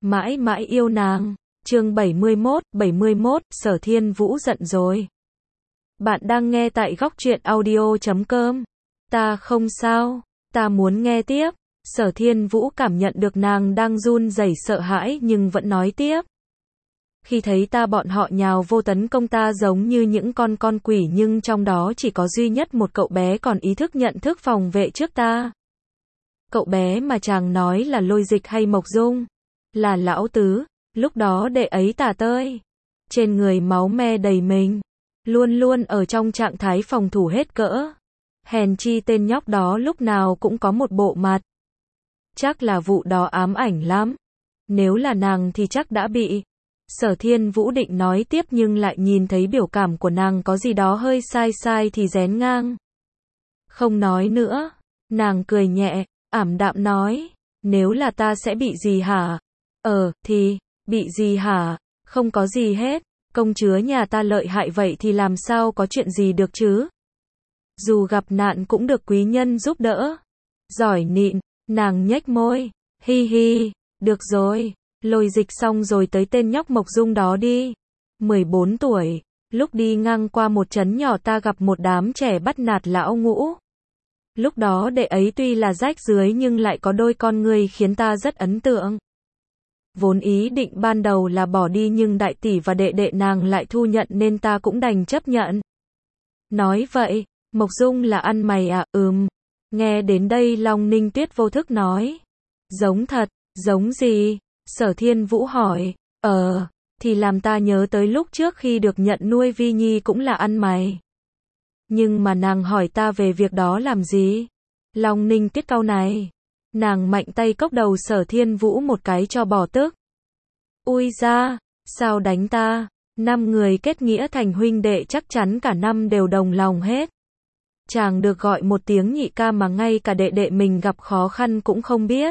mãi mãi yêu nàng. Chương 71, Sở Thiên Vũ giận rồi. Bạn đang nghe tại góc truyện audio.com. Ta không sao, ta muốn nghe tiếp. Sở Thiên Vũ cảm nhận được nàng đang run rẩy sợ hãi nhưng vẫn nói tiếp. Khi thấy ta bọn họ nhào vô tấn công ta giống như những con quỷ nhưng trong đó chỉ có duy nhất một cậu bé còn ý thức nhận thức phòng vệ trước ta. Cậu bé mà chàng nói là Lôi Dịch hay Mộc Dung? Là Lão Tứ. Lúc đó đệ ấy tả tơi. Trên người máu me đầy mình. Luôn luôn ở trong trạng thái phòng thủ hết cỡ. Hèn chi tên nhóc đó lúc nào cũng có một bộ mặt. Chắc là vụ đó ám ảnh lắm. Nếu là nàng thì chắc đã bị. Sở Thiên Vũ định nói tiếp nhưng lại nhìn thấy biểu cảm của nàng có gì đó hơi sai thì rén ngang. Không nói nữa. Nàng cười nhẹ, ảm đạm nói. Nếu là ta sẽ bị gì hả? Thì, bị gì hả? Không có gì hết. Công chúa nhà ta lợi hại vậy thì làm sao có chuyện gì được chứ? Dù gặp nạn cũng được quý nhân giúp đỡ. Giỏi nịn, nàng nhếch môi. Hi hi, được rồi. Lôi Dịch xong rồi tới tên nhóc Mộc Dung đó đi. 14 tuổi, lúc đi ngang qua một trấn nhỏ ta gặp một đám trẻ bắt nạt lão ngũ. Lúc đó đệ ấy tuy là rách rưới nhưng lại có đôi con ngươi khiến ta rất ấn tượng. Vốn ý định ban đầu là bỏ đi nhưng đại tỷ và đệ đệ nàng lại thu nhận nên ta cũng đành chấp nhận. Nói vậy, Mộc Dung là ăn mày à? Nghe đến đây Long Ninh Tuyết vô thức nói. Giống thật, giống gì? Sở Thiên Vũ hỏi. Thì làm ta nhớ tới lúc trước khi được nhận nuôi Vi Nhi cũng là ăn mày. Nhưng mà nàng hỏi ta về việc đó làm gì? Long Ninh Tuyết cau này. Nàng mạnh tay cốc đầu Sở Thiên Vũ một cái cho bỏ tức. Ui da, sao đánh ta? 5 người kết nghĩa thành huynh đệ chắc chắn cả năm đều đồng lòng hết. Chàng được gọi một tiếng nhị ca mà ngay cả đệ đệ mình gặp khó khăn cũng không biết.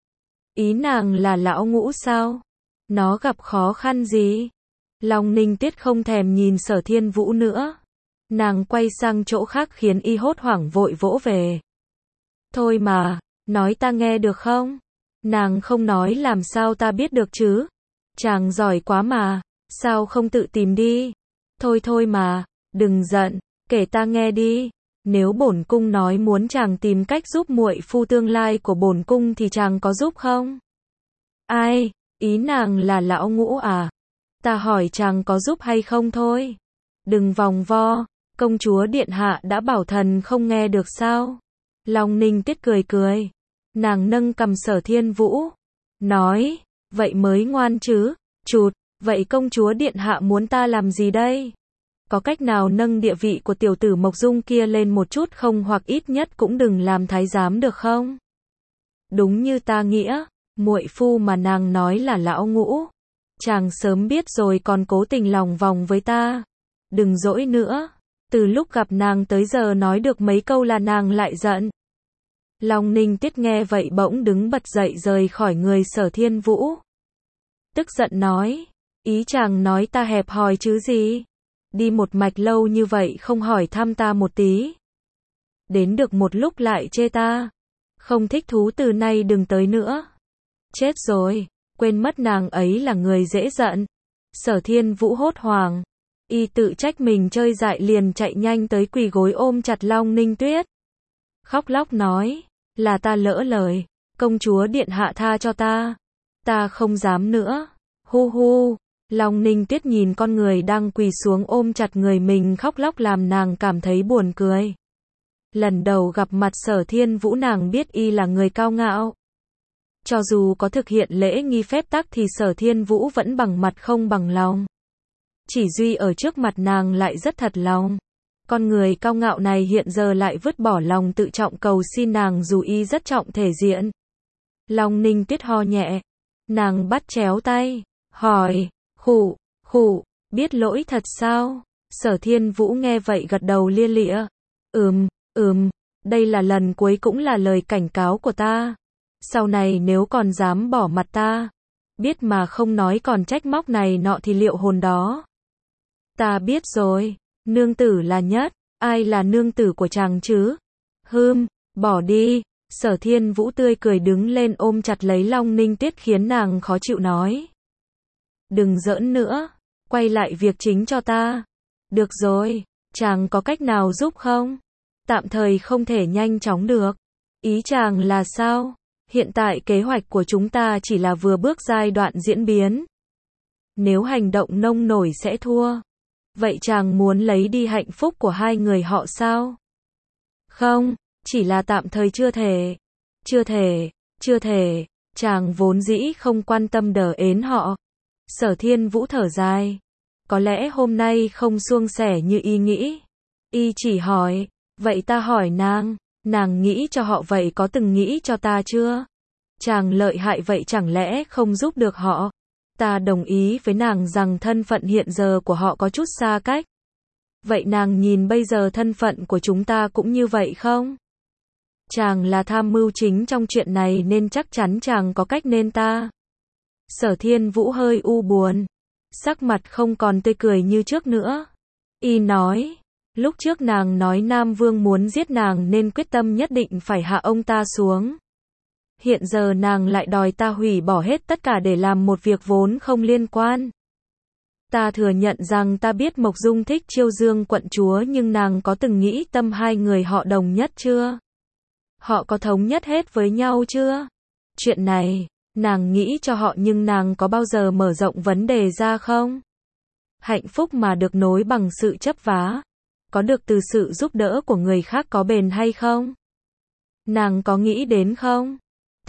Ý nàng là lão ngũ sao? Nó gặp khó khăn gì? Long Ninh Tuyết không thèm nhìn Sở Thiên Vũ nữa. Nàng quay sang chỗ khác khiến y hốt hoảng vội vỗ về. Thôi mà, nói ta nghe được không? Nàng không nói làm sao ta biết được chứ? Chàng giỏi quá mà, sao không tự tìm đi? Thôi mà, đừng giận, kể ta nghe đi. Nếu bổn cung nói muốn chàng tìm cách giúp muội phu tương lai của bổn cung thì chàng có giúp không? Ai, ý nàng là lão ngũ à? Ta hỏi chàng có giúp hay không thôi. Đừng vòng vo, công chúa điện hạ đã bảo thần không nghe được sao? Long Ninh Tuyết cười. Nàng nâng cằm Sở Thiên Vũ. Nói, vậy mới ngoan chứ. Chụt, vậy công chúa điện hạ muốn ta làm gì đây? Có cách nào nâng địa vị của tiểu tử Mộc Dung kia lên một chút không hoặc ít nhất cũng đừng làm thái giám được không? Đúng như ta nghĩa, muội phu mà nàng nói là lão ngũ. Chàng sớm biết rồi còn cố tình lòng vòng với ta. Đừng dỗi nữa. Từ lúc gặp nàng tới giờ nói được mấy câu là nàng lại giận. Long Ninh Tuyết nghe vậy bỗng đứng bật dậy rời khỏi người Sở Thiên Vũ. Tức giận nói, ý chàng nói ta hẹp hòi chứ gì? Đi một mạch lâu như vậy không hỏi thăm ta một tí. Đến được một lúc lại chê ta. Không thích thú từ nay đừng tới nữa. Chết rồi, quên mất nàng ấy là người dễ giận. Sở Thiên Vũ hốt hoảng. Y tự trách mình chơi dại liền chạy nhanh tới quỳ gối ôm chặt Long Ninh Tuyết. Khóc lóc nói, là ta lỡ lời, công chúa điện hạ tha cho ta. Ta không dám nữa. Hu. Long Ninh Tuyết nhìn con người đang quỳ xuống ôm chặt người mình khóc lóc làm nàng cảm thấy buồn cười. Lần đầu gặp mặt Sở Thiên Vũ nàng biết y là người cao ngạo. Cho dù có thực hiện lễ nghi phép tắc thì Sở Thiên Vũ vẫn bằng mặt không bằng lòng. Chỉ duy ở trước mặt nàng lại rất thật lòng. Con người cao ngạo này hiện giờ lại vứt bỏ lòng tự trọng cầu xin nàng dù y rất trọng thể diện. Long Ninh Tuyết ho nhẹ. Nàng bắt chéo tay. Hỏi. Khụ. Biết lỗi thật sao? Sở Thiên Vũ nghe vậy gật đầu lia lịa. Đây là lần cuối cũng là lời cảnh cáo của ta. Sau này nếu còn dám bỏ mặt ta. Biết mà không nói còn trách móc này nọ thì liệu hồn đó. Ta biết rồi. Nương tử là nhất. Ai là nương tử của chàng chứ? Bỏ đi. Sở Thiên Vũ tươi cười đứng lên ôm chặt lấy Long Ninh Tuyết khiến nàng khó chịu nói. Đừng giỡn nữa, quay lại việc chính cho ta. Được rồi, chàng có cách nào giúp không? Tạm thời không thể nhanh chóng được. Ý chàng là sao? Hiện tại kế hoạch của chúng ta chỉ là vừa bước giai đoạn diễn biến. Nếu hành động nông nổi sẽ thua. Vậy chàng muốn lấy đi hạnh phúc của hai người họ sao? Không, chỉ là tạm thời chưa thể. Chưa thể, chàng vốn dĩ không quan tâm đờ ến họ. Sở Thiên Vũ thở dài. Có lẽ hôm nay không suôn sẻ như y nghĩ. Y chỉ hỏi, vậy ta hỏi nàng nghĩ cho họ vậy có từng nghĩ cho ta chưa? Chàng lợi hại vậy chẳng lẽ không giúp được họ? Ta đồng ý với nàng rằng thân phận hiện giờ của họ có chút xa cách. Vậy nàng nhìn bây giờ thân phận của chúng ta cũng như vậy không? Chàng là tham mưu chính trong chuyện này nên chắc chắn chàng có cách nên ta. Sở Thiên Vũ hơi u buồn. Sắc mặt không còn tươi cười như trước nữa. Y nói, lúc trước nàng nói Nam Vương muốn giết nàng nên quyết tâm nhất định phải hạ ông ta xuống. Hiện giờ nàng lại đòi ta hủy bỏ hết tất cả để làm một việc vốn không liên quan. Ta thừa nhận rằng ta biết Mộc Dung thích Chiêu Dương quận chúa nhưng nàng có từng nghĩ tâm hai người họ đồng nhất chưa? Họ có thống nhất hết với nhau chưa? Chuyện này, nàng nghĩ cho họ nhưng nàng có bao giờ mở rộng vấn đề ra không? Hạnh phúc mà được nối bằng sự chấp vá, có được từ sự giúp đỡ của người khác có bền hay không? Nàng có nghĩ đến không?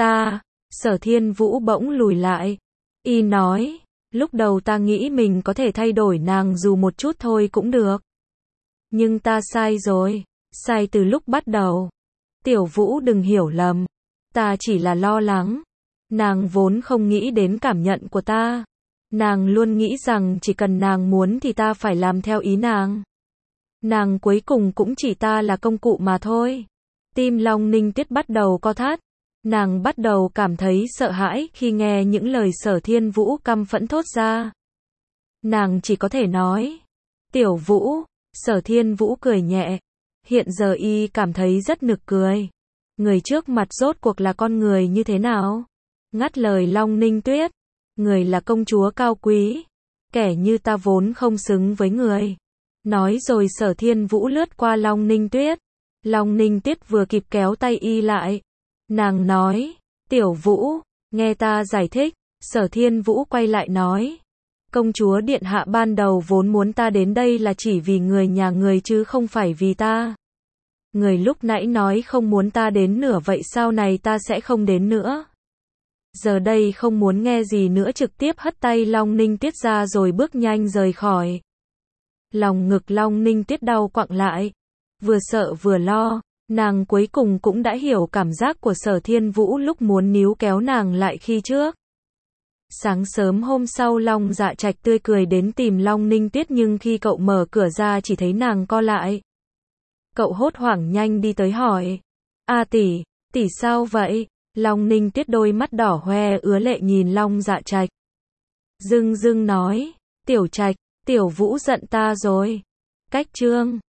Sở Thiên Vũ bỗng lùi lại. Y nói, lúc đầu ta nghĩ mình có thể thay đổi nàng dù một chút thôi cũng được. Nhưng ta sai rồi, sai từ lúc bắt đầu. Tiểu Vũ đừng hiểu lầm, ta chỉ là lo lắng. Nàng vốn không nghĩ đến cảm nhận của ta. Nàng luôn nghĩ rằng chỉ cần nàng muốn thì ta phải làm theo ý nàng. Nàng cuối cùng cũng chỉ ta là công cụ mà thôi. Tim Long Ninh Tuyết bắt đầu co thắt. Nàng bắt đầu cảm thấy sợ hãi khi nghe những lời Sở Thiên Vũ căm phẫn thốt ra. Nàng chỉ có thể nói, Tiểu Vũ. Sở Thiên Vũ cười nhẹ. Hiện giờ y cảm thấy rất nực cười. Người trước mặt rốt cuộc là con người như thế nào? Ngắt lời Long Ninh Tuyết. Người là công chúa cao quý. Kẻ như ta vốn không xứng với người. Nói rồi Sở Thiên Vũ lướt qua Long Ninh Tuyết. Long Ninh Tuyết vừa kịp kéo tay y lại. Nàng nói, Tiểu Vũ, nghe ta giải thích. Sở Thiên Vũ quay lại nói, công chúa điện hạ ban đầu vốn muốn ta đến đây là chỉ vì người nhà người chứ không phải vì ta. Người lúc nãy nói không muốn ta đến nữa vậy sau này ta sẽ không đến nữa. Giờ đây không muốn nghe gì nữa trực tiếp hất tay Long Ninh Tuyết ra rồi bước nhanh rời khỏi. Lòng ngực Long Ninh Tuyết đau quặn lại. Vừa sợ vừa lo. Nàng cuối cùng cũng đã hiểu cảm giác của Sở Thiên Vũ lúc muốn níu kéo nàng lại khi trước. Sáng sớm hôm sau Long Dạ Trạch tươi cười đến tìm Long Ninh Tuyết nhưng khi cậu mở cửa ra chỉ thấy nàng co lại. Cậu hốt hoảng nhanh đi tới hỏi. Tỷ sao vậy? Long Ninh Tuyết đôi mắt đỏ hoe ứa lệ nhìn Long Dạ Trạch. Dưng nói, Tiểu Trạch, Tiểu Vũ giận ta rồi. Cách chương